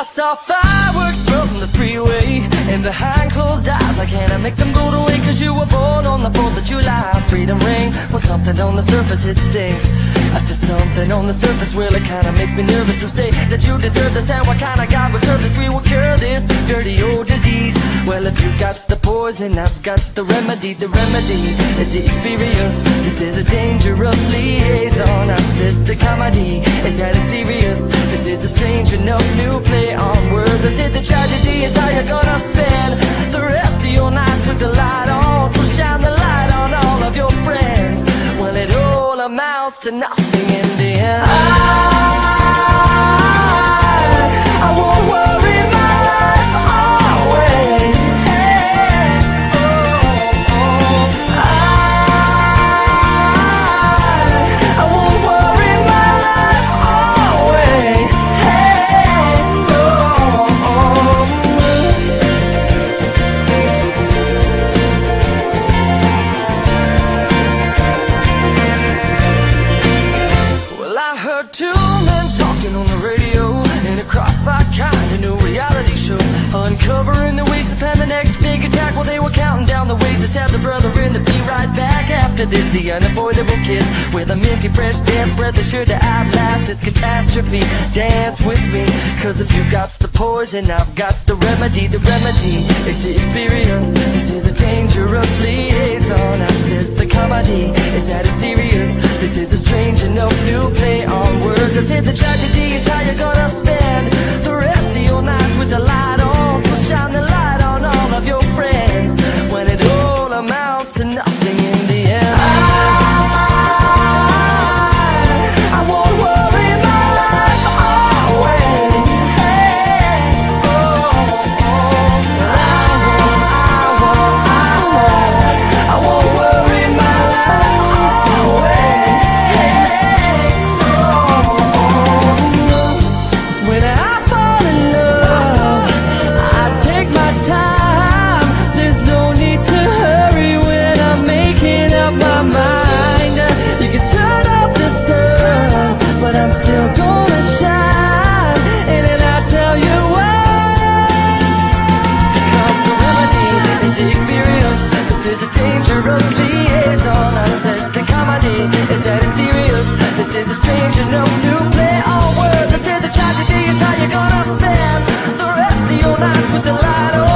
I saw fireworks from the freeway, and behind closed eyes I can't make them go away. Cause you were born on the 4th of July. Freedom ring, well something on the surface it stinks. I see something on the surface, well it kinda makes me nervous. To say that you deserve this, and what kind of God would serve this? We will cure this dirty old disease. Well if you got the poison, I've got the remedy. The remedy is the experience. This is a dangerous liaison. Assist the comedy, is that it serious? This is a strange enough new play on words. I said the tragedy is how you're gonna spend the rest of your nights with the light on. So shine the light on all of your friends. Well it all amounts to nothing in the end. I won't worry my life away. I won't worry my life away. Well, I heard two men talking on the radio in a crossfire kind of new reality show, uncovering the ways to plan the next big attack. Well, they were counting down the ways to stab the brother in the be right back. After this, the unavoidable kiss with a minty fresh death breath is sure to outlast this catastrophe. Dance with me, cause if you got the poison, I've got the remedy. The remedy is the experience. This is a dangerous liaison. Assist the comedy, is that it serious? This is a strange enough new play on words. I said the tragedy is how you're gonna spend the rest of your nights with the light on. So shine the light on all of your friends when it all amounts to nothing in the end. I won't worry my life away. I won't worry my life away. When I fall in love, I take my time. There's no need to hurry when I'm making up my mind. You can turn off the sun, but I'm still gonna shine. And then I'll tell you why. Because the remedy is the experience. This is a dangerous liaison. Assess the comedy, is that it serious? This is a strange and no new play on words. I said the tragedy is how you're gonna spend the rest of your nights with the light on.